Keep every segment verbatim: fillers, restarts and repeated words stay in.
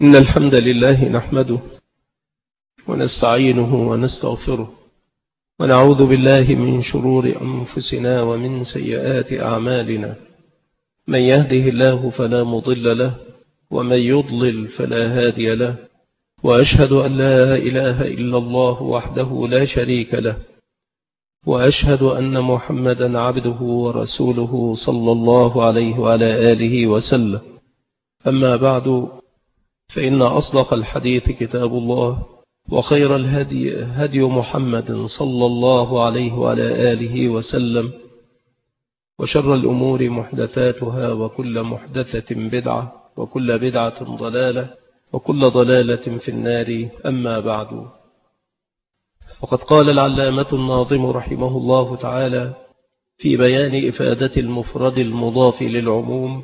إن الحمد لله نحمده ونستعينه ونستغفره ونعوذ بالله من شرور أنفسنا ومن سيئات أعمالنا. من يهده الله فلا مضل له ومن يضلل فلا هادي له، وأشهد أن لا إله إلا الله وحده لا شريك له، وأشهد أن محمدا عبده ورسوله صلى الله عليه وعلى آله وسلم. أما بعد، فإن أصدق الحديث كتاب الله، وخير الهدي هدي محمد صلى الله عليه وعلى آله وسلم، وشر الأمور محدثاتها، وكل محدثة بدعة، وكل بدعة ضلالة، وكل ضلالة في النار. أما بعد، فقد قال العلامة الناظم رحمه الله تعالى في بيان إفادة المفرد المضاف للعموم: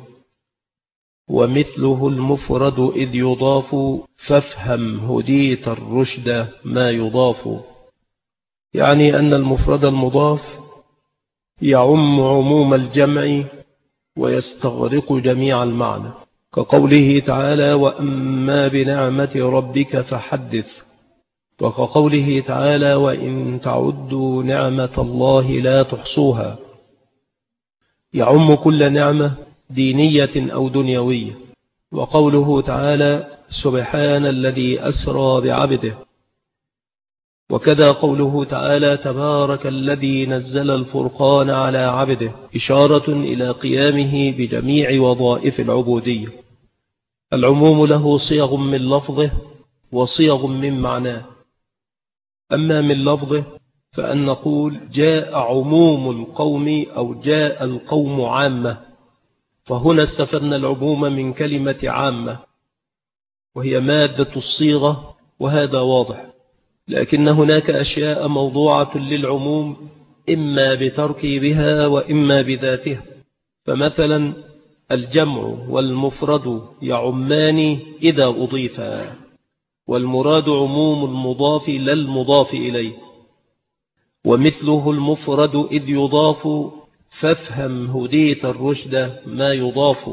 ومثله المفرد إذ يضاف، فافهم هديت الرشد ما يضاف. يعني أن المفرد المضاف يعم عموم الجمع ويستغرق جميع المعنى، كقوله تعالى: وأما بنعمة ربك فحدث، وكقوله تعالى: وإن تعدوا نعمة الله لا تحصوها. يعم كل نعمة دينية أو دنيوية. وقوله تعالى: سبحان الذي أسرى بعبده. وكذا قوله تعالى: تبارك الذي نزل الفرقان على عبده، إشارة إلى قيامه بجميع وظائف العبودية. العموم له صيغ من لفظه وصيغ من معناه. أما من لفظه فأن نقول: جاء عموم القوم، أو جاء القوم عامة. فهنا استفدنا العموم من كلمة عامة، وهي مادة الصيغة، وهذا واضح. لكن هناك أشياء موضوعة للعموم، إما بتركيبها وإما بذاتها. فمثلا الجمع والمفرد يعمان إذا أضيفا، والمراد عموم المضاف لا المضاف إليه. ومثله المفرد إذ يضاف، فافهم هديت الرشد ما يضاف.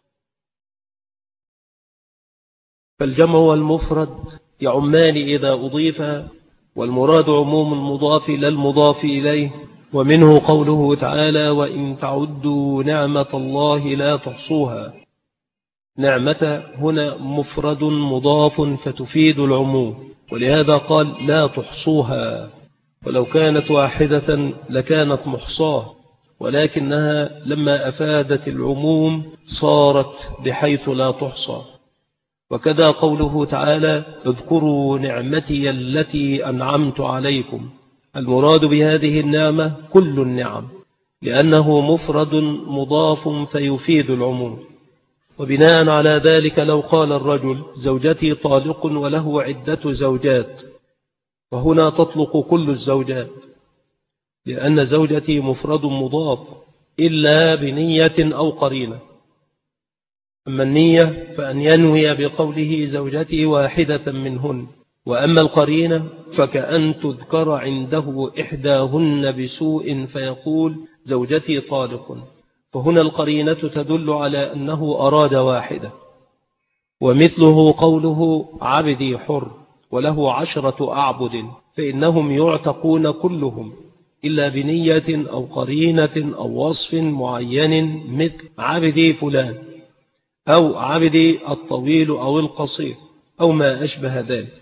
فالجمع والمفرد يعمان إذا أضيفا، والمراد عموم المضاف لا المضاف إليه. ومنه قوله تعالى: وإن تعدوا نعمة الله لا تحصوها. نعمة هنا مفرد مضاف فتفيد العموم، ولهذا قال: لا تحصوها. ولو كانت واحدة لكانت محصاه، ولكنها لما أفادت العموم صارت بحيث لا تحصى. وكذا قوله تعالى: اذكروا نعمتي التي أنعمت عليكم. المراد بهذه النعمة كل النعم، لأنه مفرد مضاف فيفيد العموم. وبناء على ذلك لو قال الرجل: زوجتي طالق وله عدة زوجات، وهنا تطلق كل الزوجات، لأن زوجتي مفرد مضاف إلا بنية أو قرينة. أما النية فأن ينوي بقوله زوجتي واحدة منهن، وأما القرينة فكأن تذكر عنده إحداهن بسوء فيقول: زوجتي طالق. فهنا القرينة تدل على أنه أراد واحدة. ومثله قوله: عبدي حر وله عشرة أعبد، فإنهم يعتقون كلهم إلا بنية أو قرينة أو وصف معين، مثل عبدي فلان، أو عبدي الطويل أو القصير، أو ما أشبه ذلك.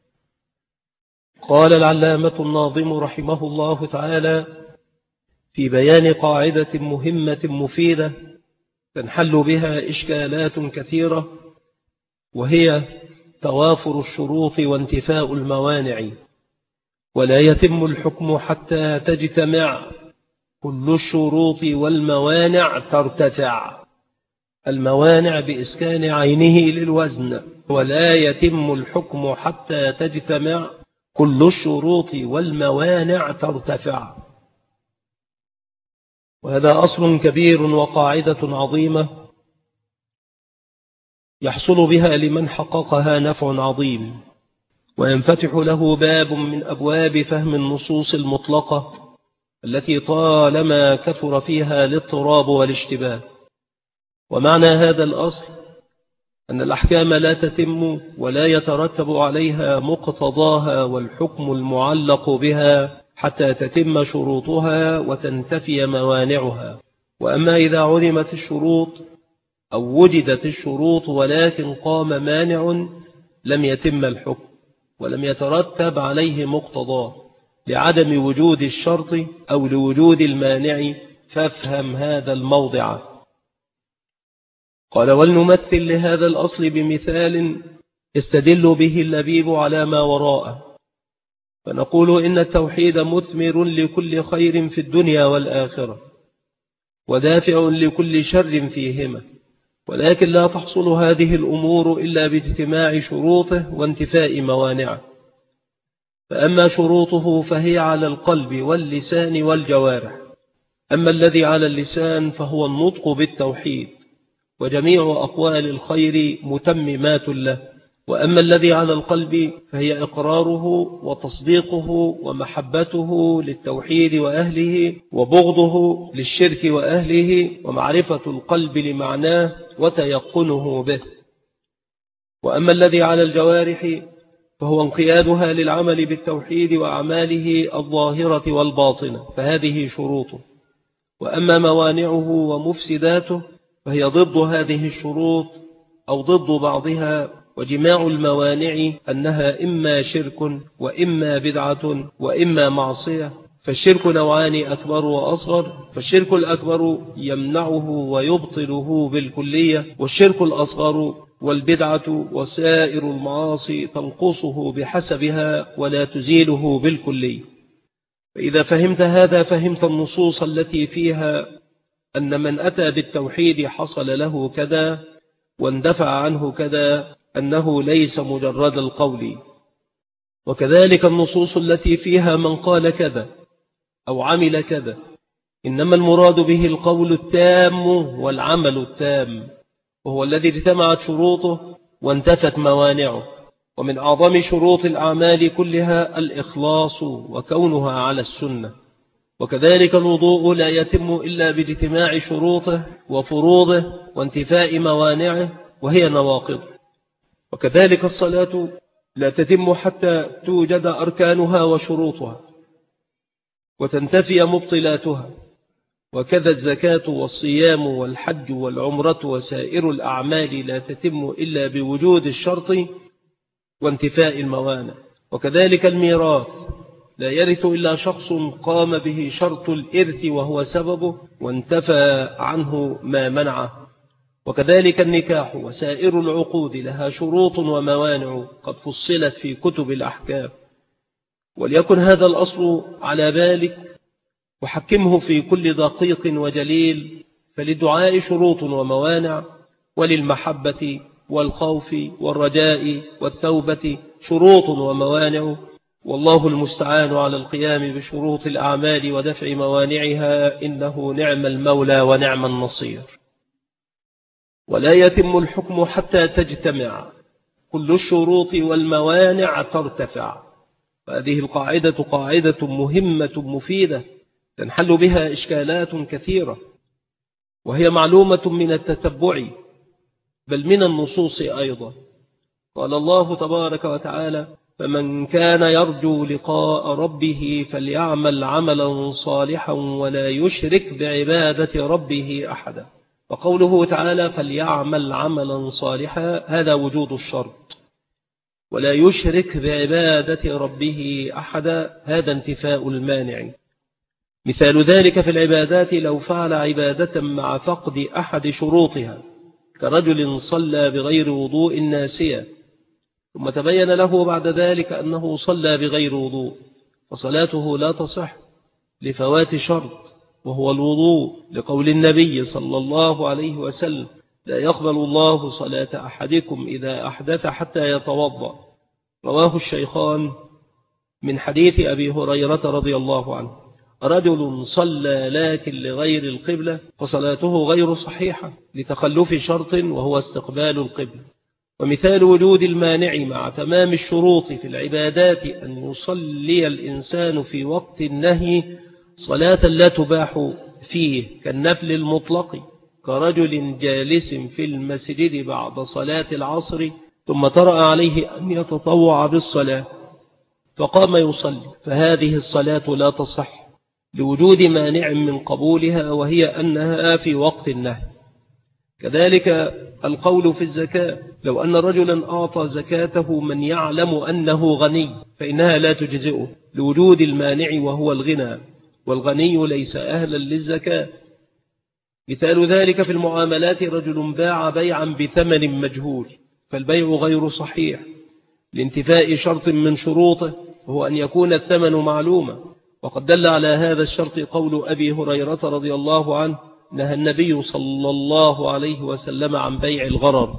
قال العلامة الناظم رحمه الله تعالى في بيان قاعدة مهمة مفيدة تنحل بها إشكالات كثيرة، وهي توافر الشروط وانتفاء الموانع. ولا يتم الحكم حتى تجتمع كل الشروط والموانع ترتفع. الموانع بإسكان عينه للوزن. ولا يتم الحكم حتى تجتمع كل الشروط والموانع ترتفع. وهذا أصل كبير وقاعدة عظيمة يحصل بها لمن حققها نفع عظيم، وينفتح له باب من أبواب فهم النصوص المطلقة التي طالما كثر فيها الاضطراب والاشتباه. ومعنى هذا الأصل أن الأحكام لا تتم ولا يترتب عليها مقتضاها والحكم المعلق بها حتى تتم شروطها وتنتفي موانعها. وأما إذا علمت الشروط أو وجدت الشروط ولكن قام مانع لم يتم الحكم ولم يترتب عليه مقتضاه لعدم وجود الشرط أو لوجود المانع، فافهم هذا الموضع. قال: ولنمثل لهذا الأصل بمثال يستدل به اللبيب على ما وراءه، فنقول إن التوحيد مثمر لكل خير في الدنيا والآخرة ودافع لكل شر فيهما، ولكن لا تحصل هذه الأمور إلا باجتماع شروطه وانتفاء موانعه. فأما شروطه فهي على القلب واللسان والجوارح. أما الذي على اللسان فهو النطق بالتوحيد وجميع أقوال الخير متممات له، وأما الذي على القلب فهي إقراره وتصديقه ومحبته للتوحيد وأهله وبغضه للشرك وأهله ومعرفة القلب لمعناه وتيقنه به. وأما الذي على الجوارح فهو انقيادها للعمل بالتوحيد وأعماله الظاهرة والباطنة، فهذه شروطه. وأما موانعه ومفسداته فهي ضد هذه الشروط أو ضد بعضها، وجماع الموانع أنها إما شرك وإما بدعة وإما معصية. فالشرك نوعان: أكبر وأصغر. فالشرك الأكبر يمنعه ويبطله بالكلية، والشرك الأصغر والبدعة وسائر المعاصي تنقصه بحسبها ولا تزيله بالكلية. فإذا فهمت هذا فهمت النصوص التي فيها أن من أتى بالتوحيد حصل له كذا واندفع عنه كذا، أنه ليس مجرد القول. وكذلك النصوص التي فيها من قال كذا أو عمل كذا، إنما المراد به القول التام والعمل التام، وهو الذي اجتمعت شروطه وانتفت موانعه. ومن أعظم شروط الأعمال كلها الإخلاص وكونها على السنة. وكذلك الوضوء لا يتم إلا باجتماع شروطه وفروضه وانتفاء موانعه وهي نواقض. وكذلك الصلاة لا تتم حتى توجد أركانها وشروطها وتنتفي مبطلاتها. وكذا الزكاة والصيام والحج والعمرة وسائر الأعمال لا تتم إلا بوجود الشرط وانتفاء الموانع. وكذلك الميراث لا يرث إلا شخص قام به شرط الإرث وهو سببه وانتفى عنه ما منعه. وكذلك النكاح وسائر العقود لها شروط وموانع قد فصلت في كتب الأحكام. وليكن هذا الأصل على بالك وحكمه في كل دقيق وجليل، فللدعاء شروط وموانع، وللمحبة والخوف والرجاء والتوبة شروط وموانع، والله المستعان على القيام بشروط الأعمال ودفع موانعها، إنه نعم المولى ونعم النصير. ولا يتم الحكم حتى تجتمع كل الشروط والموانع ترتفع. وهذه القاعدة قاعدة مهمة مفيدة تنحل بها إشكالات كثيرة، وهي معلومة من التتبع بل من النصوص أيضا. قال الله تبارك وتعالى: فمن كان يرجو لقاء ربه فليعمل عملا صالحا ولا يشرك بعبادة ربه أحدا. وقوله تعالى فليعمل عملا صالحا هذا وجود الشرط، ولا يشرك بعبادة ربه أحدا هذا انتفاء المانع. مثال ذلك في العبادات: لو فعل عبادة مع فقد أحد شروطها، كرجل صلى بغير وضوء ناسيا ثم تبين له بعد ذلك أنه صلى بغير وضوء، فصلاته لا تصح لفوات شرط وهو الوضوء، لقول النبي صلى الله عليه وسلم: لا يقبل الله صلاة أحدكم إذا أحدث حتى يتوضأ. رواه الشيخان من حديث أبي هريرة رضي الله عنه: رجل صلى لكن لغير القبلة فصلاته غير صحيحة لتخلف شرط وهو استقبال القبلة. ومثال وجود المانع مع تمام الشروط في العبادات أن يصلي الإنسان في وقت النهي صلاة لا تباح فيه كالنفل المطلق، كرجل جالس في المسجد بعد صلاة العصر ثم طرأ عليه أن يتطوع بالصلاة فقام يصلي، فهذه الصلاة لا تصح لوجود مانع من قبولها، وهي أنها في وقت النهي. كذلك القول في الزكاة، لو أن رجلا أعطى زكاته من يعلم أنه غني فإنها لا تجزئه لوجود المانع وهو الغنى، والغني ليس أهلا للزكاة. مثال ذلك في المعاملات، رجل باع بيعا بثمن مجهول فالبيع غير صحيح لانتفاء شرط من شروطه، وهو أن يكون الثمن معلوما. وقد دل على هذا الشرط قول أبي هريرة رضي الله عنه: نهى النبي صلى الله عليه وسلم عن بيع الغرر.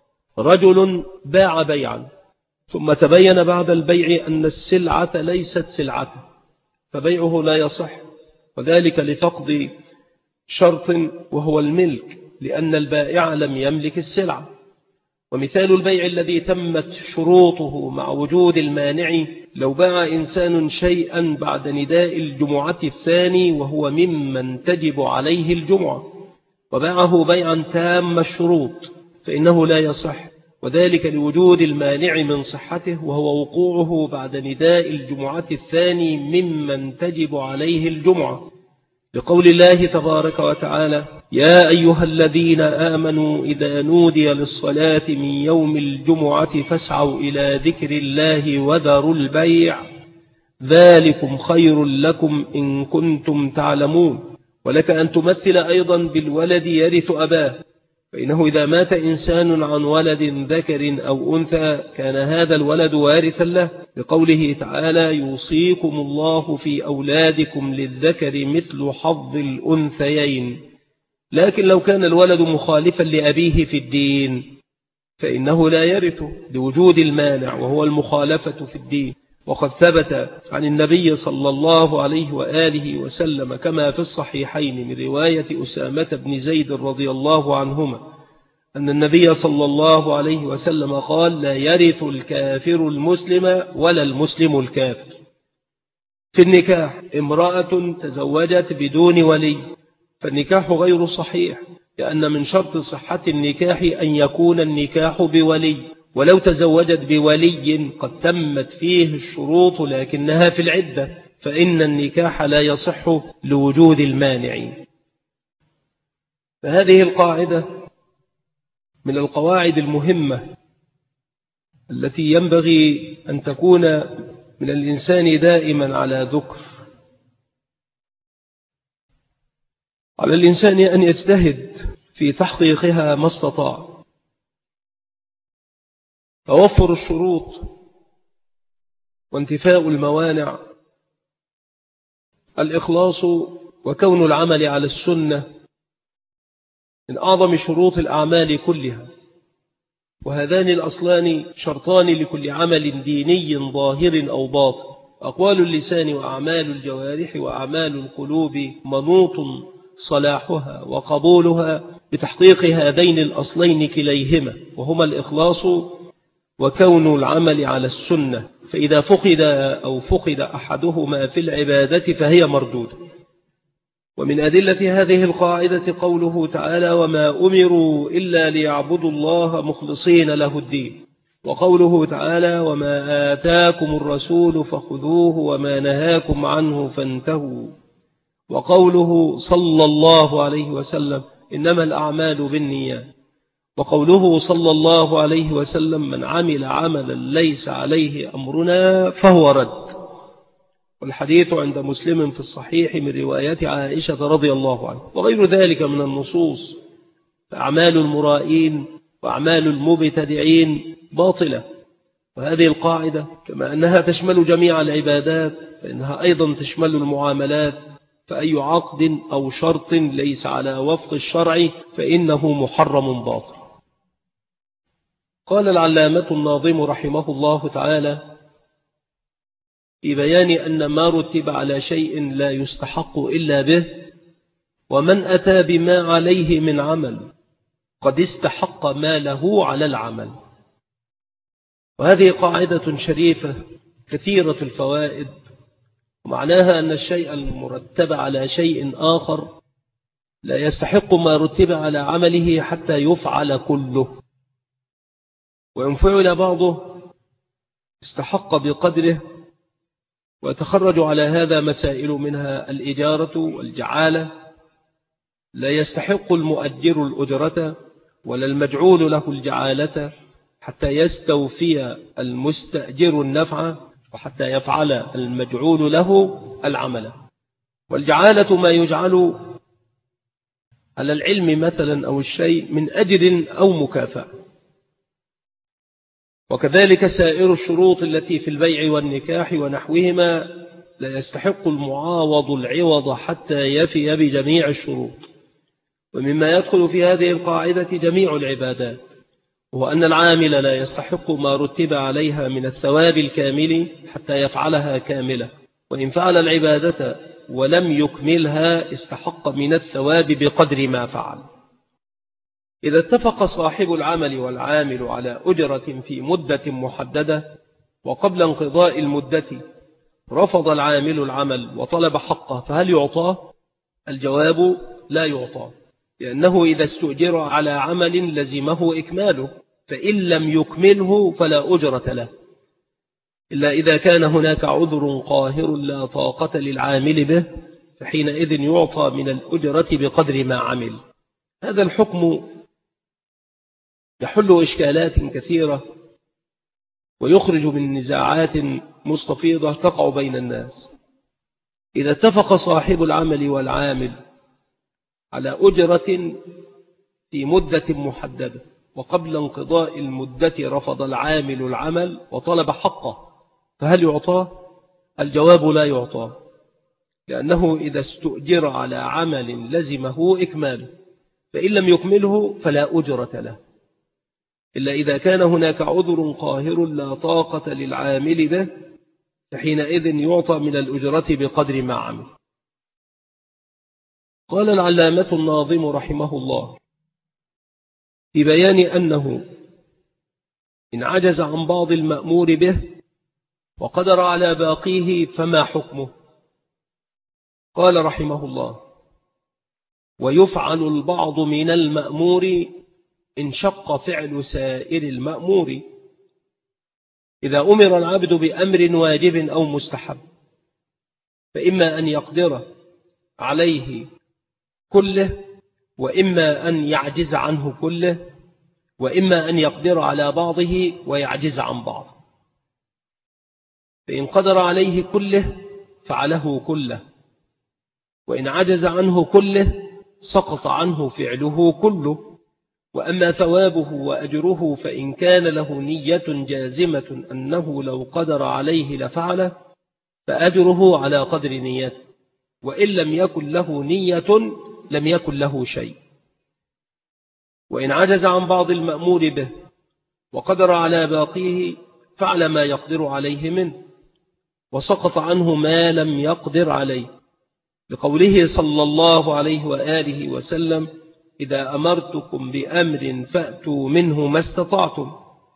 رجل باع بيعا ثم تبين بعد البيع أن السلعة ليست سلعته فبيعه لا يصح، وذلك لفقد شرط وهو الملك، لأن البائع لم يملك السلعة. ومثال البيع الذي تمت شروطه مع وجود المانع، لو باع إنسان شيئا بعد نداء الجمعة الثاني وهو ممن تجب عليه الجمعة وباعه بيعا تام الشروط فإنه لا يصح، وذلك لوجود المانع من صحته وهو وقوعه بعد نداء الجمعة الثاني ممن تجب عليه الجمعة، لقول الله تبارك وتعالى: يا أيها الذين آمنوا إذا نودي للصلاة من يوم الجمعة فاسعوا إلى ذكر الله وذروا البيع ذلكم خير لكم إن كنتم تعلمون. ولك أن تمثل أيضا بالولد يرث أباه، فإنه إذا مات إنسان عن ولد ذكر أو أنثى كان هذا الولد وارثا له، لقوله تعالى: يوصيكم الله في أولادكم للذكر مثل حظ الأنثيين. لكن لو كان الولد مخالفا لأبيه في الدين فإنه لا يرث لوجود المانع وهو المخالفة في الدين. وقد ثبت عن النبي صلى الله عليه وآله وسلم كما في الصحيحين من رواية أسامة بن زيد رضي الله عنهما أن النبي صلى الله عليه وسلم قال: لا يرث الكافر المسلم ولا المسلم الكافر. في النكاح، امرأة تزوجت بدون ولي فالنكاح غير صحيح، لأن من شرط صحة النكاح أن يكون النكاح بولي، ولو تزوجت بولي قد تمت فيه الشروط لكنها في العدة فإن النكاح لا يصح لوجود المانع. فهذه القاعدة من القواعد المهمة التي ينبغي أن تكون من الإنسان دائما على ذكر. على الإنسان أن يجتهد في تحقيقها ما استطاع. توفر الشروط وانتفاء الموانع، الإخلاص وكون العمل على السنة من أعظم شروط الأعمال كلها، وهذان الأصلان شرطان لكل عمل ديني ظاهر أو باطن. أقوال اللسان وأعمال الجوارح وأعمال القلوب منوط صلاحها وقبولها بتحقيق هذين الأصلين كليهما، وهما الإخلاص وكون العمل على السنة، فإذا فقد أو فقد أحدهما في العبادة فهي مردودة. ومن أدلة هذه القاعدة قوله تعالى: وما أمروا إلا ليعبدوا الله مخلصين له الدين، وقوله تعالى: وما آتاكم الرسول فخذوه وما نهاكم عنه فانتهوا، وقوله صلى الله عليه وسلم: إنما الأعمال بالنيات، وقوله صلى الله عليه وسلم: من عمل عملا ليس عليه أمرنا فهو رد. والحديث عند مسلم في الصحيح من رواية عائشة رضي الله عنها، وغير ذلك من النصوص. فأعمال المرائين وأعمال المبتدعين باطلة. وهذه القاعدة كما أنها تشمل جميع العبادات فإنها أيضا تشمل المعاملات، فأي عقد أو شرط ليس على وفق الشرع فإنه محرم باطل. قال العلامة الناظم رحمه الله تعالى في بيان أن ما رتب على شيء لا يستحق إلا به: ومن أتى بما عليه من عمل قد استحق ما له على العمل. وهذه قاعدة شريفة كثيرة الفوائد، ومعناها أن الشيء المرتب على شيء آخر لا يستحق ما رتب على عمله حتى يفعل كله، وإن فعل بعضه استحق بقدره. ويتخرج على هذا مسائل، منها الإجارة والجعالة. لا يستحق المؤجر الأجرة ولا المجعول له الجعالة حتى يستوفي المستأجر النفع وحتى يفعل المجعول له العمل. والجعالة ما يجعل على العلم مثلا أو الشيء من أجر أو مكافأة. وكذلك سائر الشروط التي في البيع والنكاح ونحوهما لا يستحق المعاوض العوض حتى يفي بجميع الشروط. ومما يدخل في هذه القاعدة جميع العبادات، وهو أن العامل لا يستحق ما رتب عليها من الثواب الكامل حتى يفعلها كاملة، وإن فعل العبادة ولم يكملها استحق من الثواب بقدر ما فعل. إذا اتفق صاحب العمل والعامل على أجرة في مدة محددة وقبل انقضاء المدة رفض العامل العمل وطلب حقه، فهل يعطاه؟ الجواب لا يعطاه، لأنه إذا استؤجر على عمل لزمه إكماله، فإن لم يكمله فلا أجرة له، إلا إذا كان هناك عذر قاهر لا طاقة للعامل به، فحينئذ يعطى من الأجرة بقدر ما عمل. هذا الحكم يحل إشكالات كثيرة ويخرج من نزاعات مستفيضة تقع بين الناس. إذا اتفق صاحب العمل والعامل على أجرة في مدة محددة وقبل انقضاء المدة رفض العامل العمل وطلب حقه، فهل يعطاه؟ الجواب لا يعطاه، لأنه إذا استؤجر على عمل لزمه إكماله، فإن لم يكمله فلا أجرة له، إلا إذا كان هناك عذر قاهر لا طاقة للعامل به، فحينئذ يعطى من الأجرة بقدر ما عمل. قال العلامة الناظم رحمه الله في بيان أنه إن عجز عن بعض المأمور به وقدر على باقيه فما حكمه؟ قال رحمه الله: ويفعل البعض من المأمور إن شق فعل سائر المأمور، إذا أمر العبد بأمر واجب أو مستحب، فإما أن يقدر عليه كله، وإما أن يعجز عنه كله، وإما أن يقدر على بعضه ويعجز عن بعض. فإن قدر عليه كله فعله كله، وإن عجز عنه كله سقط عنه فعله كله. وأما ثوابه وأجره فإن كان له نية جازمة أنه لو قدر عليه لفعله فأجره على قدر نيته، وإن لم يكن له نية لم يكن له شيء. وإن عجز عن بعض المأمور به وقدر على باقيه فعل ما يقدر عليه منه، وسقط عنه ما لم يقدر عليه، لقوله صلى الله عليه وآله وسلم: إذا أمرتكم بأمر فأتوا منه ما استطعتم.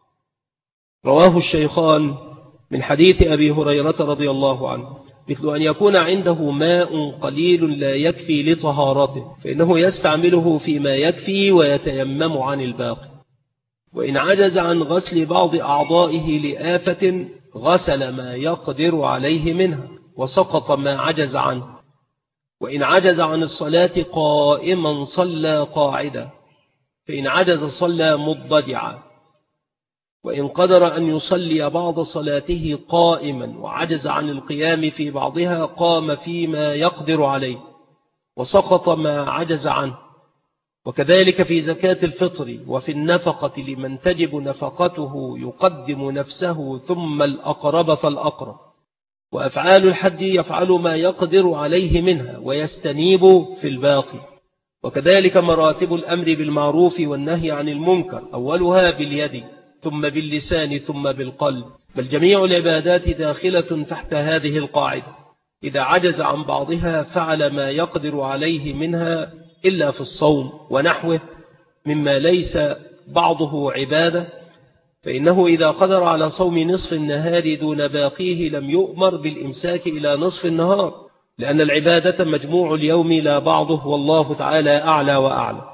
رواه الشيخان من حديث أبي هريرة رضي الله عنه، مثل أن يكون عنده ماء قليل لا يكفي لطهارته، فإنه يستعمله فيما يكفي ويتيمم عن الباقي. وإن عجز عن غسل بعض أعضائه لآفة غسل ما يقدر عليه منها وسقط ما عجز عنه. وإن عجز عن الصلاة قائما صلى قاعدا، فإن عجز صلى مضطجعا. وإن قدر أن يصلي بعض صلاته قائما وعجز عن القيام في بعضها قام فيما يقدر عليه وسقط ما عجز عنه. وكذلك في زكاة الفطر وفي النفقة لمن تجب نفقته يقدم نفسه ثم الأقرب فالأقرب. وأفعال الحج يفعل ما يقدر عليه منها ويستنيب في الباقي. وكذلك مراتب الأمر بالمعروف والنهي عن المنكر، أولها باليد ثم باللسان ثم بالقلب، بل جميع العبادات داخلة تحت هذه القاعدة. إذا عجز عن بعضها فعل ما يقدر عليه منها إلا في الصوم ونحوه مما ليس بعضه عبادة، فإنه إذا قدر على صوم نصف النهار دون باقيه لم يؤمر بالإمساك إلى نصف النهار، لأن العبادة مجموع اليوم لا بعضه، والله تعالى أعلى وأعلى.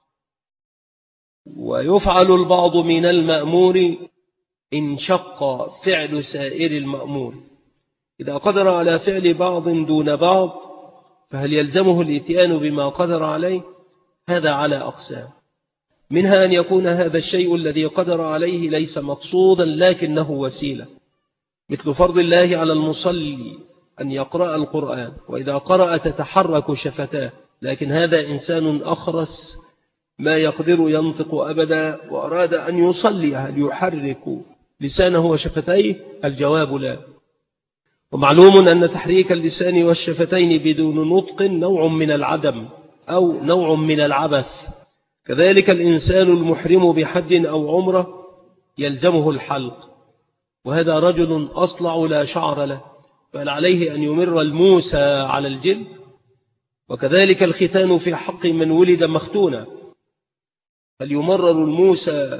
ويفعل البعض من المأمور إن شق فعل سائر المأمور. إذا قدر على فعل بعض دون بعض فهل يلزمه الاتيان بما قدر عليه؟ هذا على أقسام، منها أن يكون هذا الشيء الذي قدر عليه ليس مقصودا لكنه وسيلة، مثل فرض الله على المصلي أن يقرأ القرآن، وإذا قرأ تتحرك شفتاه، لكن هذا إنسان أخرس ما يقدر ينطق أبدا وأراد أن يصلي، هل يحرك لسانه وشفتيه؟ الجواب لا. ومعلوم أن تحريك اللسان والشفتين بدون نطق نوع من العدم أو نوع من العبث. كذلك الإنسان المحرم بحج أو عمرة يلزمه الحلق، وهذا رجل أصلع لا شعر له، فهل عليه أن يمر الموسى على الجلد؟ وكذلك الختان في حق من ولد مختونا، هل يمرر الموسى؟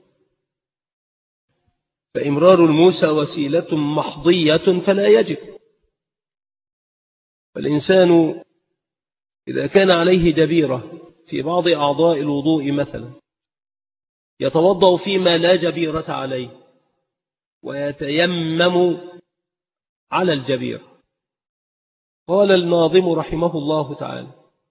فإمرار الموسى وسيلة محضية فلا يجب. فالإنسان إذا كان عليه جبيرة في بعض أعضاء الوضوء مثلا يتوضأ فيما لا جبيرة عليه ويتيمم على الجبير. قال الناظم رحمه الله تعالى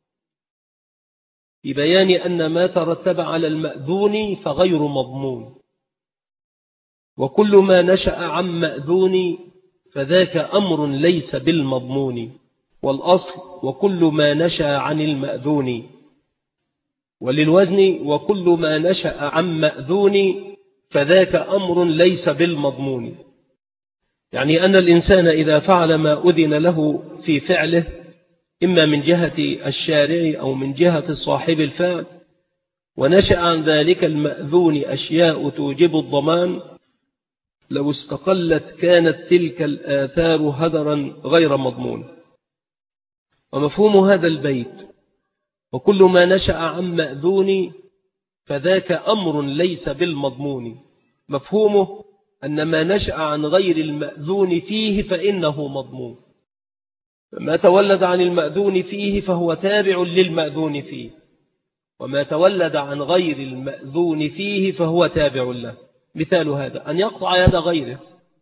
في بيان أن ما ترتب على المأذون فغير مضمون، وكل ما نشأ عن مأذون فذاك أمر ليس بالمضمون، والأصل وكل ما نشأ عن المأذون، وللوزن وكل ما نشأ عن مأذون فذاك أمر ليس بالمضمون. يعني أن الإنسان إذا فعل ما أذن له في فعله إما من جهة الشارع أو من جهة صاحب الفعل، ونشأ عن ذلك المأذون أشياء توجب الضمان، لو استقلت كانت تلك الآثار هدرا غير مضمون. ومفهوم هذا البيت وكل ما نشأ عن مأذون فذاك أمر ليس بالمضمون، مفهومه أن ما نشأ عن غير المأذون فيه فإنه مضمون، فما تولد عن المأذون فيه فهو تابع للمأذون فيه، وما تولد عن غير المأذون فيه فهو تابع له. مثال هذا أن يقطع يد غيره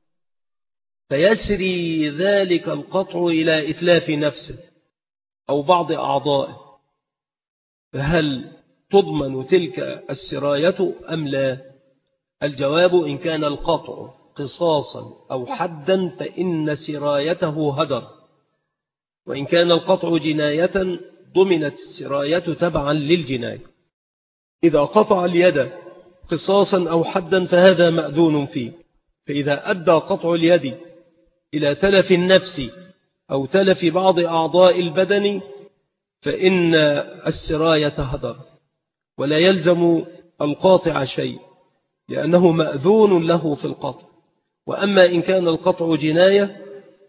فيسري ذلك القطع إلى إتلاف نفسه أو بعض أعضائه، فهل تضمن تلك السراية أم لا؟ الجواب إن كان القطع قصاصا أو حدا فإن سرايته هدر، وإن كان القطع جناية ضمنت السراية تبعا للجناية. إذا قطع اليد قصاصا أو حدا فهذا مأذون فيه، فإذا أدى قطع اليد إلى تلف النفس أو تلف بعض أعضاء البدن فإن السراية هدر، ولا يلزم القاطع شيء لأنه مأذون له في القطع. وأما إن كان القطع جناية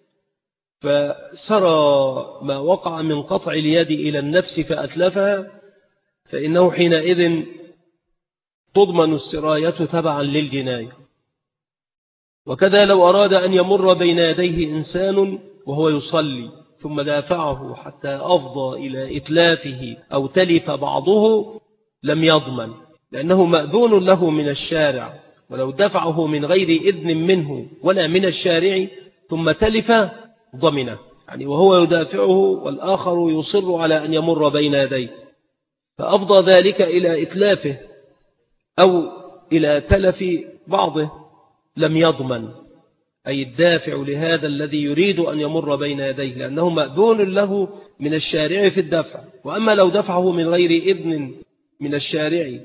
فسرى ما وقع من قطع اليد إلى النفس فأتلفها، فإنه حينئذ تضمن السراية تبعا للجناية. وكذا لو أراد أن يمر بين يديه إنسان وهو يصلي ثم دافعه حتى أفضى إلى إتلافه أو تلف بعضه لم يضمن، لأنه مأذون له من الشارع، ولو دفعه من غير إذن منه ولا من الشارع ثم تلف ضمنه، يعني وهو يدافعه والآخر يصر على أن يمر بين يديه فأفضى ذلك إلى إتلافه أو إلى تلف بعضه لم يضمن، أي الدافع لهذا الذي يريد أن يمر بين يديه، لأنه مأذون له من الشارع في الدفع. وأما لو دفعه من غير إذن من الشارع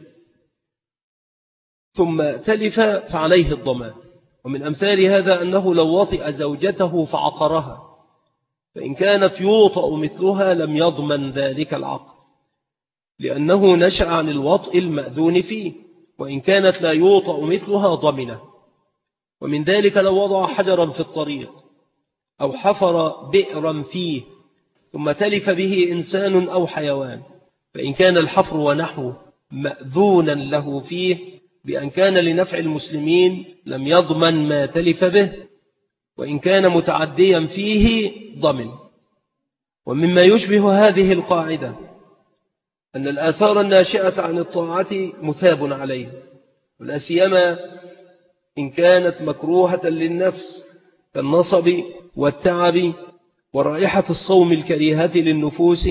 ثم تلف فعليه الضمان. ومن أمثال هذا أنه لو وطئ زوجته فعقرها، فإن كانت يوطأ مثلها لم يضمن ذلك العقر، لأنه نشأ عن الوطئ المأذون فيه، وإن كانت لا يوطأ مثلها ضمنه. ومن ذلك لو وضع حجرا في الطريق أو حفر بئرا فيه ثم تلف به إنسان أو حيوان، فإن كان الحفر ونحوه مأذونا له فيه بأن كان لنفع المسلمين لم يضمن ما تلف به، وإن كان متعديا فيه ضمن. ومما يشبه هذه القاعدة أن الآثار الناشئة عن الطاعة مثاب عليها، ولا سيما إن كانت مكروهة للنفس كالنصب والتعب ورائحة الصوم الكريهة للنفوس.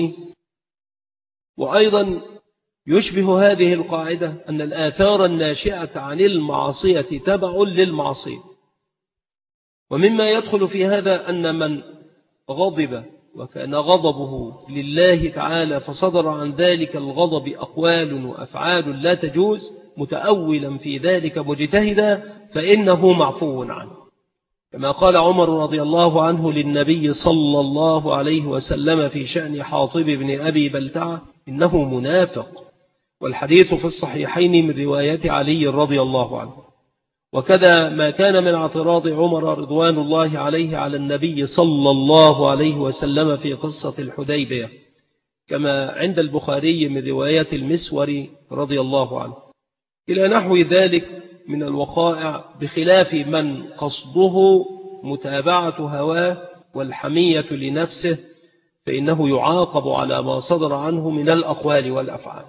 وأيضا يشبه هذه القاعدة أن الآثار الناشئة عن المعصية تبع للمعصية. ومما يدخل في هذا أن من غضب وكان غضبه لله تعالى فصدر عن ذلك الغضب أقوال وأفعال لا تجوز متأولا في ذلك مجتهدا فإنه معفو عنه، كما قال عمر رضي الله عنه للنبي صلى الله عليه وسلم في شأن حاطب بن أبي بلتعة إنه منافق، والحديث في الصحيحين من رواية علي رضي الله عنه. وكذا ما كان من اعتراض عمر رضوان الله عليه على النبي صلى الله عليه وسلم في قصة الحديبية، كما عند البخاري من رواية المسور رضي الله عنه، إلى نحو ذلك من الوقائع، بخلاف من قصده متابعة هواه والحمية لنفسه فإنه يعاقب على ما صدر عنه من الأقوال والأفعال.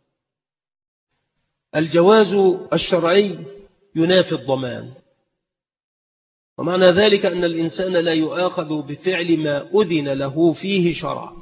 الجواز الشرعي ينافي الضمان، ومعنى ذلك أن الإنسان لا يؤاخذ بفعل ما أذن له فيه شرعا،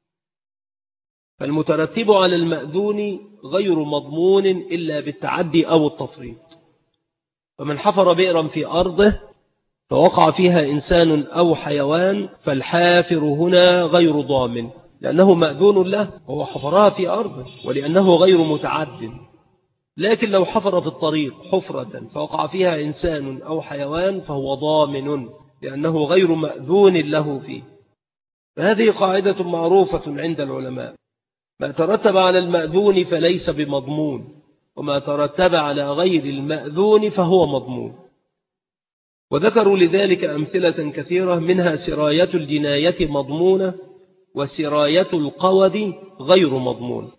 فالمترتب على المأذون غير مضمون إلا بالتعدي أو التفريط. فمن حفر بئرا في أرضه فوقع فيها إنسان أو حيوان فالحافر هنا غير ضامن، لأنه مأذون له وهو حفرها في أرضه ولأنه غير متعد. لكن لو حفر في الطريق حفرة فوقع فيها إنسان أو حيوان فهو ضامن لأنه غير مأذون له فيه. فهذه قاعدة معروفة عند العلماء: ما ترتب على المأذون فليس بمضمون، وما ترتب على غير المأذون فهو مضمون. وذكروا لذلك أمثلة كثيرة، منها سراية الجناية مضمونة، وسراية القود غير مضمون.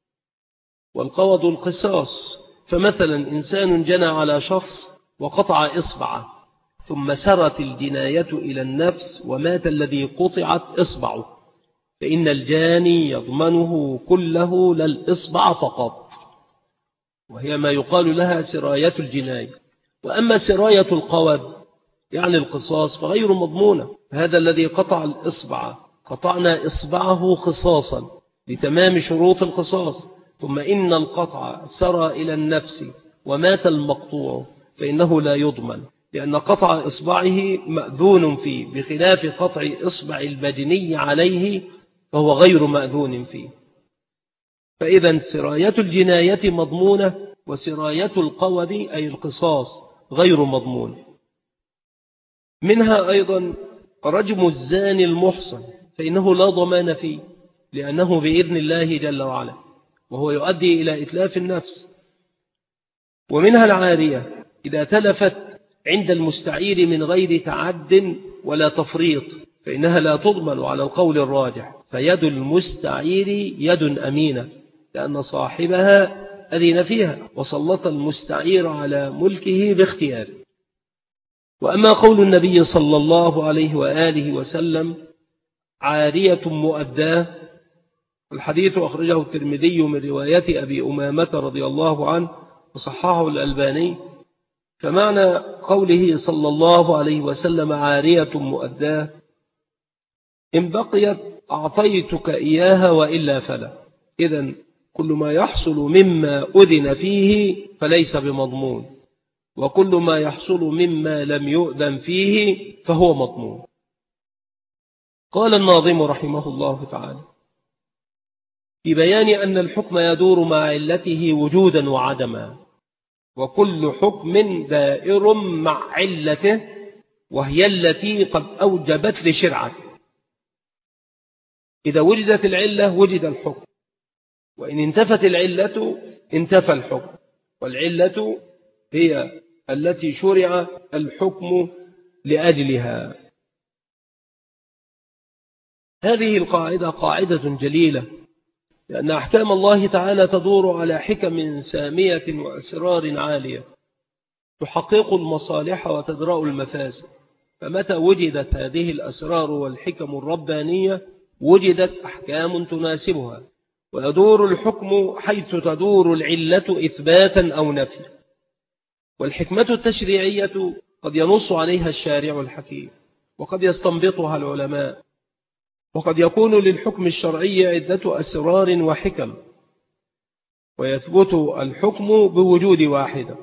والقود القصاص، فمثلا إنسان جنى على شخص وقطع إصبعه ثم سرت الجناية إلى النفس ومات الذي قطعت إصبعه، فإن الجاني يضمنه كله لا الإصبع فقط، وهي ما يقال لها سراية الجناية. وأما سراية القود يعني القصاص فغير مضمونة. هذا الذي قطع الإصبع قطعنا إصبعه قصاصا لتمام شروط القصاص، ثم إن القطع سرى إلى النفس ومات المقطوع فإنه لا يضمن، لأن قطع إصبعه مأذون فيه، بخلاف قطع إصبع المجني عليه فهو غير مأذون فيه. فإذا سراية الجناية مضمونة، وسراية القود أي القصاص غير مضمون. منها أيضا رجم الزاني المحصن، فإنه لا ضمان فيه لأنه بإذن الله جل وعلا، وهو يؤدي إلى إتلاف النفس. ومنها العارية إذا تلفت عند المستعير من غير تعد ولا تفريط فإنها لا تضمن على القول الراجح، فيد المستعير يد أمينة لأن صاحبها أذن فيها وسلط المستعير على ملكه باختياره. وأما قول النبي صلى الله عليه وآله وسلم عارية مؤداه، الحديث أخرجه الترمذي من رواية أبي أمامة رضي الله عنه وصححه الألباني، فمعنى قوله صلى الله عليه وسلم عارية مؤداه: إن بقيت أعطيتك إياها وإلا فلا. إذن كل ما يحصل مما أذن فيه فليس بمضمون، وكل ما يحصل مما لم يؤذن فيه فهو مضمون. قال الناظم رحمه الله تعالى في بيان أن الحكم يدور مع علته وجودا وعدما، وكل حكم دائر مع علته وهي التي قد أوجبت لشرعته. إذا وجدت العلة وجد الحكم، وإن انتفت العلة انتفى الحكم، والعلة هي التي شرع الحكم لأجلها. هذه القاعدة قاعدة جليلة، لأن أحكام الله تعالى تدور على حكم سامية وأسرار عالية تحقق المصالح وتدرأ المفاسد. فمتى وجدت هذه الأسرار والحكم الربانية وجدت أحكام تناسبها، ويدور الحكم حيث تدور العلة إثباتا أو نفي. والحكمة التشريعية قد ينص عليها الشارع الحكيم، وقد يستنبطها العلماء، وقد يكون للحكم الشرعي عدة أسرار وحكم، ويثبت الحكم بوجود واحدة.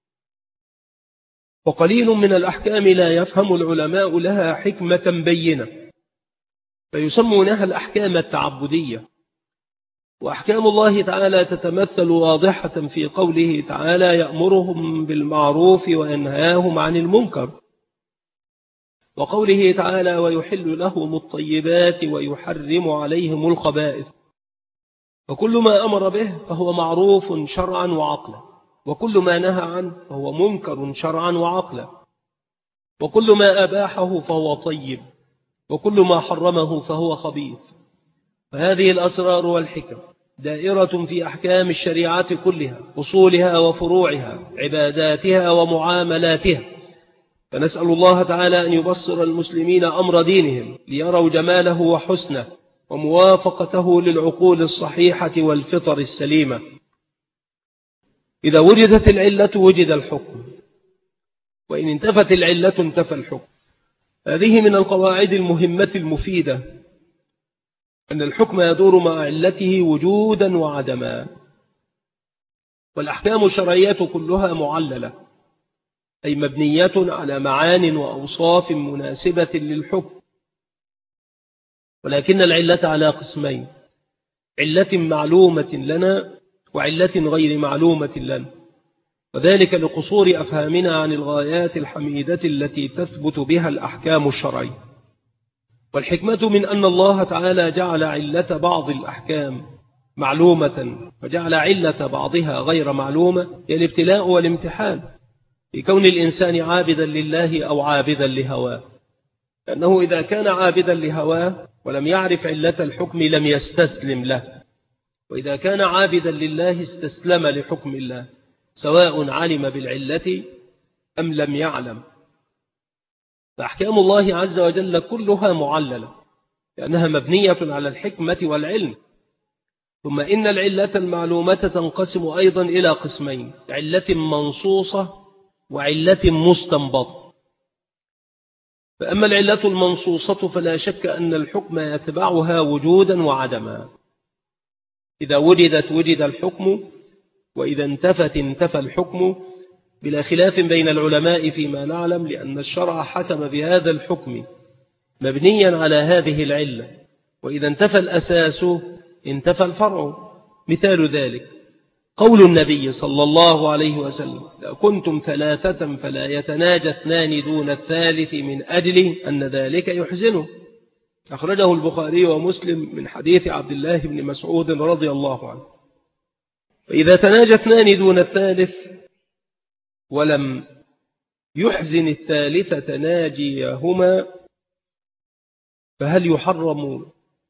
وقليل من الأحكام لا يفهم العلماء لها حكمة بينة، فيسمونها الأحكام التعبدية. وأحكام الله تعالى تتمثل واضحة في قوله تعالى: يأمرهم بالمعروف وينهاهم عن المنكر، وقوله تعالى: ويحل لهم الطيبات ويحرم عليهم الخبائث. فكل ما أمر به فهو معروف شرعا وعقلا، وكل ما نهى عنه فهو منكر شرعا وعقلا، وكل ما أباحه فهو طيب، وكل ما حرمه فهو خبيث. فهذه الأسرار والحكم دائرة في أحكام الشريعة كلها، أصولها وفروعها، عباداتها ومعاملاتها. فنسأل الله تعالى أن يبصر المسلمين أمر دينهم ليروا جماله وحسنه وموافقته للعقول الصحيحة والفطر السليمة. إذا وجدت العلة وجد الحكم، وإن انتفت العلة انتفى الحكم. هذه من القواعد المهمة المفيدة، أن الحكم يدور مع علته وجودا وعدما. والأحكام الشرعية كلها معللة، أي مبنية على معان وأوصاف مناسبة للحكم. ولكن العلة على قسمين: علة معلومة لنا وعلة غير معلومة لنا، وذلك لقصور أفهامنا عن الغايات الحميدة التي تثبت بها الأحكام الشرعية. والحكمة من أن الله تعالى جعل علة بعض الأحكام معلومة وجعل علة بعضها غير معلومة هي الابتلاء والامتحان في كون الإنسان عابدا لله أو عابدا لهواه. لأنه إذا كان عابدا لهواه ولم يعرف علة الحكم لم يستسلم له، وإذا كان عابدا لله استسلم لحكم الله، سواء علم بالعلة أم لم يعلم. فأحكام الله عز وجل كلها معللة، لأنها مبنية على الحكمة والعلم. ثم إن العلة المعلومة تنقسم أيضا إلى قسمين: علة منصوصة وعلة مستنبطة. فأما العلة المنصوصة فلا شك أن الحكم يتبعها وجودا وعدما. إذا وجدت وجد الحكم، وإذا انتفت انتفى الحكم، بلا خلاف بين العلماء فيما نعلم، لأن الشرع حكم بهذا الحكم مبنيا على هذه العلة. وإذا انتفى الأساس انتفى الفرع. مثال ذلك قول النبي صلى الله عليه وسلم: لو كنتم ثلاثة فلا يتناجى اثنان دون الثالث من أجل أن ذلك يحزنه. أخرجه البخاري ومسلم من حديث عبد الله بن مسعود رضي الله عنه. فإذا تناجى اثنان دون الثالث ولم يحزن الثالث تناجيهما، فهل يحرم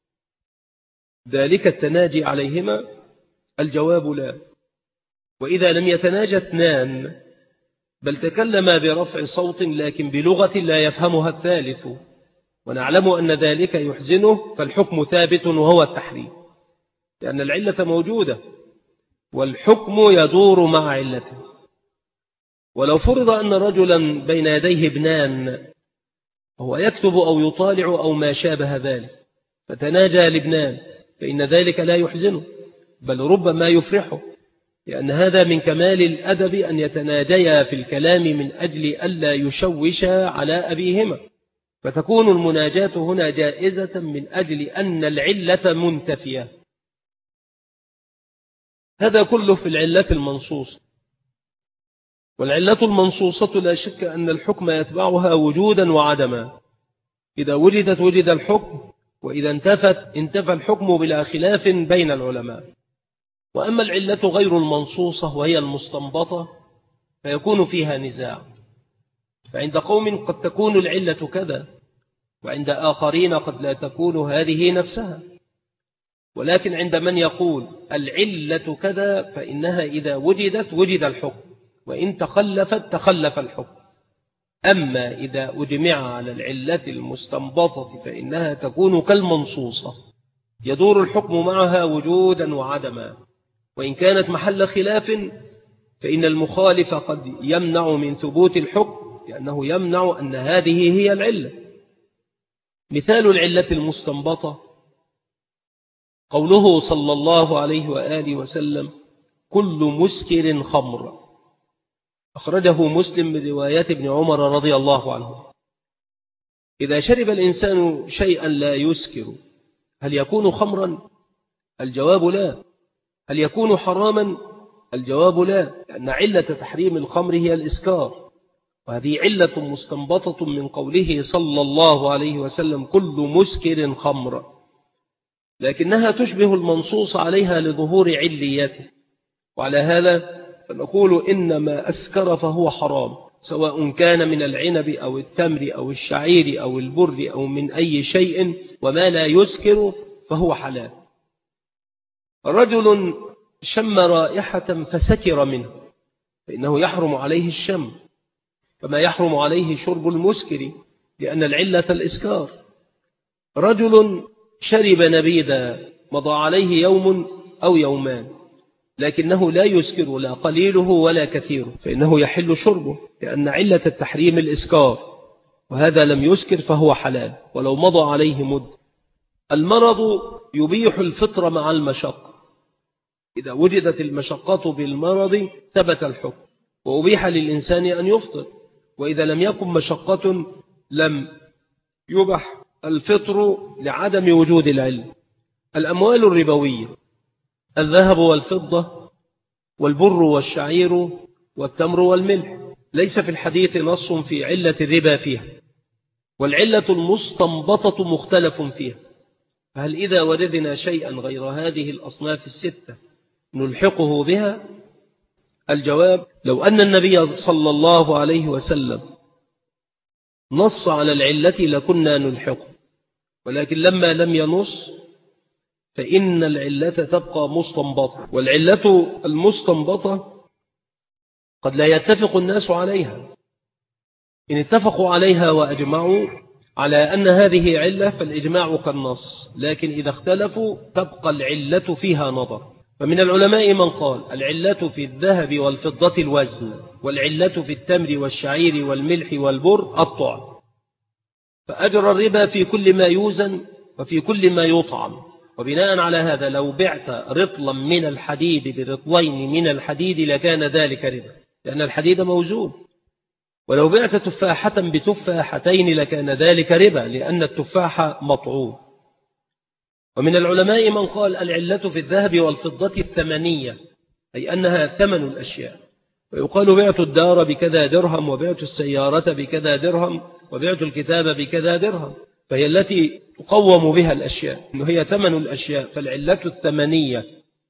ذلك التناجي عليهما؟ الجواب لا. وإذا لم يتناجى اثنان بل تكلما برفع صوت لكن بلغة لا يفهمها الثالث، ونعلم أن ذلك يحزنه، فالحكم ثابت وهو التحريم، لأن العلة موجودة والحكم يدور مع علته. ولو فرض أن رجلا بين يديه ابنان وهو يكتب أو يطالع أو ما شابه ذلك، فتناجى الابنان، فإن ذلك لا يحزنه بل ربما يفرحه، لأن هذا من كمال الأدب أن يتناجيا في الكلام من أجل ألا يشوشا على أبيهما. فتكون المناجاة هنا جائزة من أجل أن العلة منتفية. هذا كله في العلة المنصوصة. والعلة المنصوصة لا شك أن الحكم يتبعها وجودا وعدما. إذا وجدت وجد الحكم، وإذا انتفت انتفى الحكم بلا خلاف بين العلماء. وأما العلة غير المنصوصة وهي المستنبطة فيكون فيها نزاع، فعند قوم قد تكون العلة كذا، وعند آخرين قد لا تكون هذه نفسها. ولكن عند من يقول العلة كذا فإنها إذا وجدت وجد الحكم، وإن تخلفت تخلف الحكم. أما إذا أجمع على العلة المستنبطة فإنها تكون كالمنصوصة، يدور الحكم معها وجودا وعدما، وإن كانت محل خلاف فإن المخالف قد يمنع من ثبوت الحكم لأنه يمنع أن هذه هي العلة. مثال العلة المستنبطة قوله صلى الله عليه وآله وسلم: كل مسكر خمر، أخرجه مسلم من رواية ابن عمر رضي الله عنه. إذا شرب الإنسان شيئا لا يسكر هل يكون خمرا؟ الجواب لا. هل يكون حراما؟ الجواب لا، لأن علة تحريم الخمر هي الإسكار، وهذه علة مستنبطة من قوله صلى الله عليه وسلم: كل مسكر خمر، لكنها تشبه المنصوص عليها لظهور عليته. وعلى هذا فنقول إنما أسكر فهو حرام، سواء كان من العنب أو التمر أو الشعير أو البر أو من أي شيء، وما لا يسكر فهو حلال. رجل شم رائحة فسكر منه فإنه يحرم عليه الشم، كما يحرم عليه شرب المسكر لأن العلة الإسكار. رجل شرب نبيذا مضى عليه يوم أو يومان لكنه لا يسكر لا قليله ولا كثيره فإنه يحل شربه، لأن علة التحريم الإسكار، وهذا لم يسكر فهو حلال ولو مضى عليه مد. المرض يبيح الفطر مع المشقة، إذا وجدت المشقة بالمرض ثبت الحكم وأبيح للإنسان أن يفطر، وإذا لم يكن مشقة لم يبح الفطر لعدم وجود العلم. الأموال الربوية: الذهب والفضة والبر والشعير والتمر والملح، ليس في الحديث نص في علة الربا فيها، والعلة المستنبطة مختلف فيها، فهل إذا وجدنا شيئا غير هذه الأصناف الستة نلحقه بها؟ الجواب: لو أن النبي صلى الله عليه وسلم نص على العلة لكنا نلحقه، ولكن لما لم ينص فإن العلة تبقى مستنبطة، والعلة المستنبطة قد لا يتفق الناس عليها. إن اتفقوا عليها وأجمعوا على أن هذه علة فالإجماع كالنص، لكن إذا اختلفوا تبقى العلة فيها نظر. فمن العلماء من قال العلة في الذهب والفضة الوزن، والعلة في التمر والشعير والملح والبر الطعم، فأجرى الربا في كل ما يوزن وفي كل ما يطعم. وبناء على هذا لو بعت رطلا من الحديد برطلين من الحديد لكان ذلك ربا، لأن الحديد موزون. ولو بعت تفاحة بتفاحتين لكان ذلك ربا، لأن التفاح مطعوم. ومن العلماء من قال العلة في الذهب والفضة الثمنية، أي أنها ثمن الأشياء، ويقال بعت الدار بكذا درهم، وبعت السيارة بكذا درهم، وبعت الكتاب بكذا درهم، فهي التي تقوم بها الأشياء، إنه هي ثمن الأشياء، فالعلة الثمنية.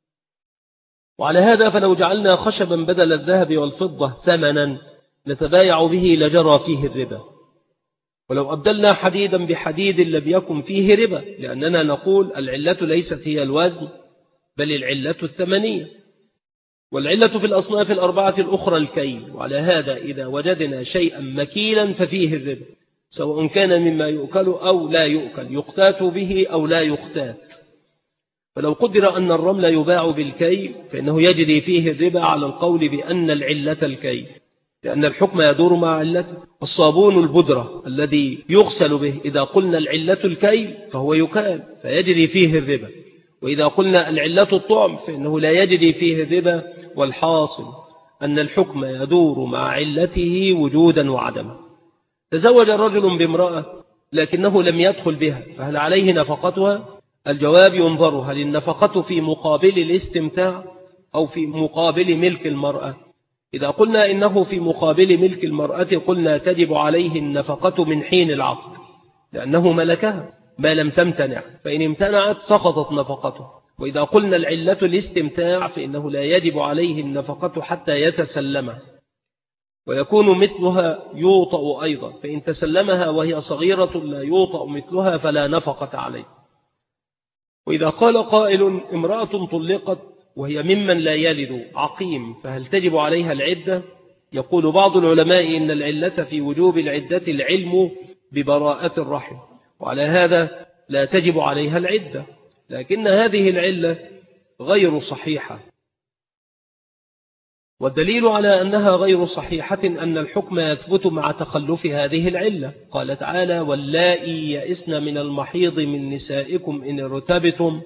وعلى هذا فلو جعلنا خشبا بدل الذهب والفضة ثمنا نتبايع به لجرى فيه الربا، ولو أبدلنا حديدا بحديد لم يكن فيه ربا، لأننا نقول العلة ليست هي الوزن بل العلة الثمنية. والعلة في الأصناف الأربعة الأخرى الكيل، وعلى هذا إذا وجدنا شيئا مكيلا ففيه الربا، سواء كان مما يؤكل أو لا يؤكل، يقتات به أو لا يقتات. فلو قدر أن الرمل يباع بالكيل فإنه يجري فيه الربا على القول بأن العلة الكيل، لأن الحكم يدور مع علته. الصابون البودرة الذي يغسل به إذا قلنا العلة الكيل فهو يكال فيجري فيه الربا، وإذا قلنا العلة الطعم فإنه لا يجري فيه الربا. والحاصل أن الحكم يدور مع علته وجودا وعدما. تزوج رجل بامرأة لكنه لم يدخل بها، فهل عليه نفقتها؟ الجواب: ينظر هل النفقة في مقابل الاستمتاع أو في مقابل ملك المرأة. إذا قلنا إنه في مقابل ملك المرأة قلنا تجب عليه النفقة من حين العقد، لأنه ملكها ما لم تمتنع، فإن امتنعت سقطت نفقته. وإذا قلنا العلة الاستمتاع فإنه لا يجب عليه النفقة حتى يتسلمها، ويكون مثلها يوطأ أيضا، فإن تسلمها وهي صغيرة لا يوطأ مثلها فلا نفقة عليه. وإذا قال قائل امرأة طلقت وهي ممن لا يلد عقيم فهل تجب عليها العدة؟ يقول بعض العلماء إن العلة في وجوب العدة العلم ببراءة الرحم، وعلى هذا لا تجب عليها العدة، لكن هذه العلة غير صحيحة. والدليل على أنها غير صحيحة أن الحكم يثبت مع تخلف هذه العلة. قال تعالى: واللائي يئسن من المحيض من نسائكم إن ارتبتم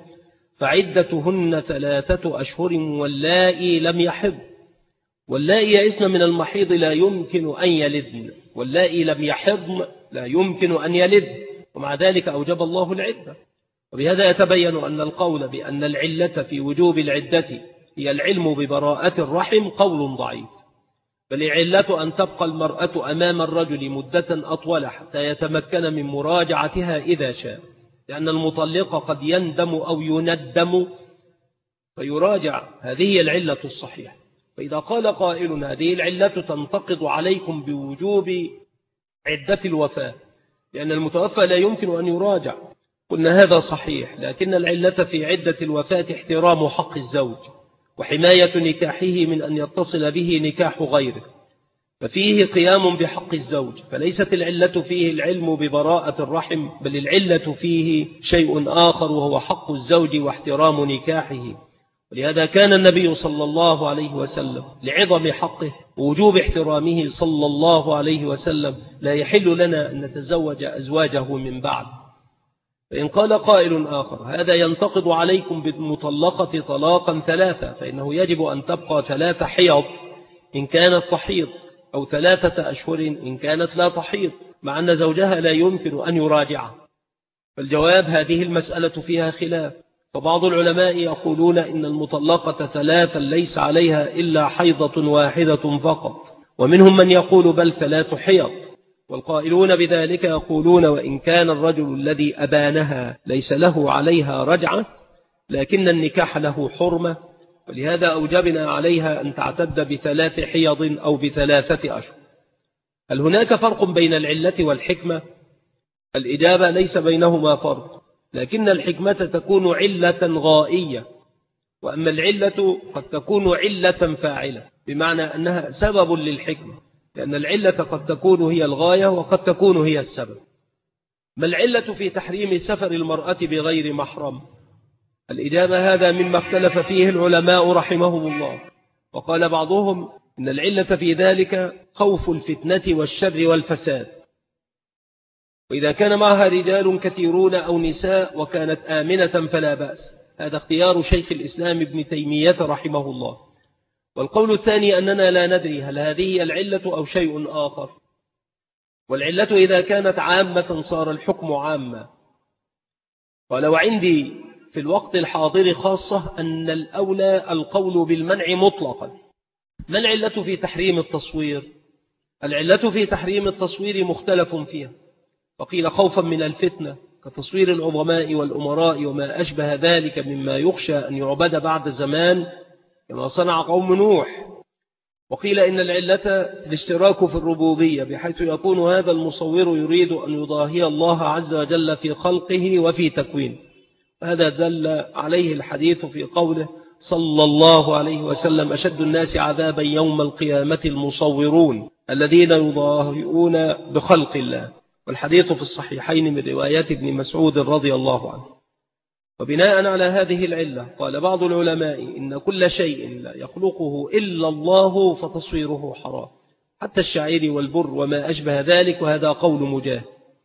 فعدتهن ثلاثة أشهر واللائي لم يحض. واللائي يئسن من المحيض لا يمكن أن يلدن، واللائي لم يحضن لا يمكن أن يلد، ومع ذلك أوجب الله العدة. وبهذا يتبين أن القول بأن العلة في وجوب العدة هي العلم ببراءة الرحم قول ضعيف، بل العلة أن تبقى المرأة أمام الرجل مدة أطول حتى يتمكن من مراجعتها إذا شاء، لأن المطلق قد يندم أو يندم فيراجع. هذه العلة الصحيحة. فإذا قال قائل هذه العلة تنتقض عليكم بوجوب عدة الوفاة لأن المتوفى لا يمكن أن يراجع، قلنا هذا صحيح، لكن العلة في عدة الوفاة احترام حق الزوج وحماية نكاحه من أن يتصل به نكاح غيره، ففيه قيام بحق الزوج، فليست العلة فيه العلم ببراءة الرحم، بل العلة فيه شيء آخر وهو حق الزوج واحترام نكاحه. ولهذا كان النبي صلى الله عليه وسلم لعظم حقه ووجوب احترامه صلى الله عليه وسلم لا يحل لنا أن نتزوج أزواجه من بعد. فإن قال قائل آخر هذا ينتقض عليكم بالمطلقة طلاقا ثلاثة، فإنه يجب أن تبقى ثلاثة حيض إن كانت تحيض، أو ثلاثة أشهر إن كانت لا تحيض، مع أن زوجها لا يمكن أن يراجعها. فالجواب هذه المسألة فيها خلاف، فبعض العلماء يقولون إن المطلقة ثلاثا ليس عليها إلا حيضة واحدة فقط، ومنهم من يقول بل ثلاث حيض، والقائلون بذلك يقولون وإن كان الرجل الذي أبانها ليس له عليها رجعة لكن النكاح له حرمة، ولهذا أوجبنا عليها أن تعتد بثلاث حيض أو بثلاثة أشهر. هل هناك فرق بين العلة والحكمة؟ الإجابة ليس بينهما فرق، لكن الحكمة تكون علة غائية، وأما العلة قد تكون علة فاعلة، بمعنى أنها سبب للحكمة، لأن العلة قد تكون هي الغاية وقد تكون هي السبب. ما العلة في تحريم سفر المرأة بغير محرم؟ الإجابة هذا مما اختلف فيه العلماء رحمهم الله، وقال بعضهم إن العلة في ذلك خوف الفتنة والشر والفساد، وإذا كان معها رجال كثيرون أو نساء وكانت آمنة فلا بأس. هذا اختيار شيخ الإسلام ابن تيمية رحمه الله. والقول الثاني أننا لا ندري هل هذه العلة أو شيء آخر، والعلة إذا كانت عامة صار الحكم عاما. ولو عندي في الوقت الحاضر خاصة أن الأولى القول بالمنع مطلقا. ما العلة في تحريم التصوير؟ العلة في تحريم التصوير مختلف فيها، فقيل خوفا من الفتنة كتصوير العظماء والأمراء وما أشبه ذلك مما يخشى أن يعبد بعد زمان كما صنع قوم نوح، وقيل إن العلة الاشتراك في الربوبية بحيث يكون هذا المصور يريد أن يضاهي الله عز وجل في خلقه وفي تكوينه. هذا دل عليه الحديث في قوله صلى الله عليه وسلم أشد الناس عذابا يوم القيامة المصورون الذين يضاهئون بخلق الله، والحديث في الصحيحين من روايات ابن مسعود رضي الله عنه. وبناء على هذه العلة قال بعض العلماء إن كل شيء لا يخلقه إلا الله فتصويره حرام، حتى الشعير والبر وما أشبه ذلك، وهذا قول مجاهد.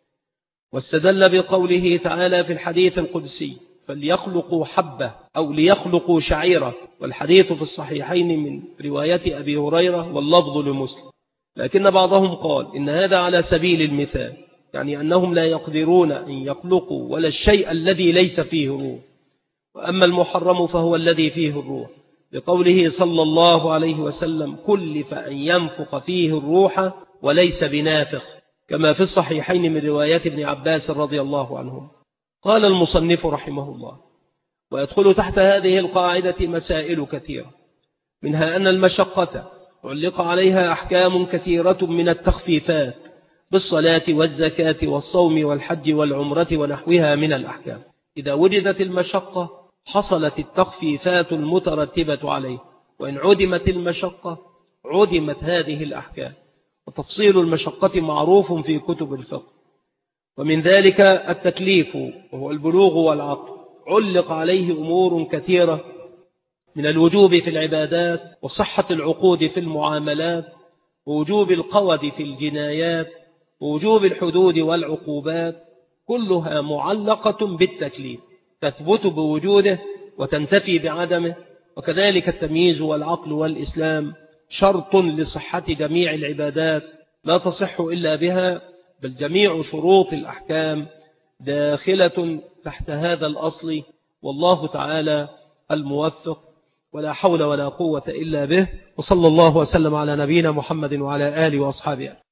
واستدل بقوله تعالى في الحديث القدسي فليخلقوا حبة أو ليخلقوا شعيرة، والحديث في الصحيحين من رواية أبي هريرة واللفظ لمسلم. لكن بعضهم قال إن هذا على سبيل المثال، يعني أنهم لا يقدرون أن يخلقوا ولا الشيء الذي ليس فيه روح، وأما المحرم فهو الذي فيه الروح، بقوله صلى الله عليه وسلم كلف أن ينفخ فيه الروح وليس بنافخ، كما في الصحيحين من روايات ابن عباس رضي الله عنهم. قال المصنف رحمه الله ويدخل تحت هذه القاعدة مسائل كثيرة، منها أن المشقة علق عليها أحكام كثيرة من التخفيفات بالصلاة والزكاة والصوم والحج والعمرة ونحوها من الأحكام. إذا وجدت المشقة حصلت التخفيفات المترتبة عليه، وإن عدمت المشقة عدمت هذه الأحكام. وتفصيل المشقة معروف في كتب الفقه. ومن ذلك التكليف وهو البلوغ والعقل، علق عليه أمور كثيرة من الوجوب في العبادات وصحة العقود في المعاملات ووجوب القود في الجنايات ووجوب الحدود والعقوبات، كلها معلقة بالتكليف، تثبت بوجوده وتنتفي بعدمه. وكذلك التمييز والعقل والإسلام شرط لصحة جميع العبادات، لا تصح إلا بها، بل جميع شروط الأحكام داخلة تحت هذا الأصل. والله تعالى الموفق، ولا حول ولا قوة إلا به. وصلى الله وسلم على نبينا محمد وعلى آله وأصحابه.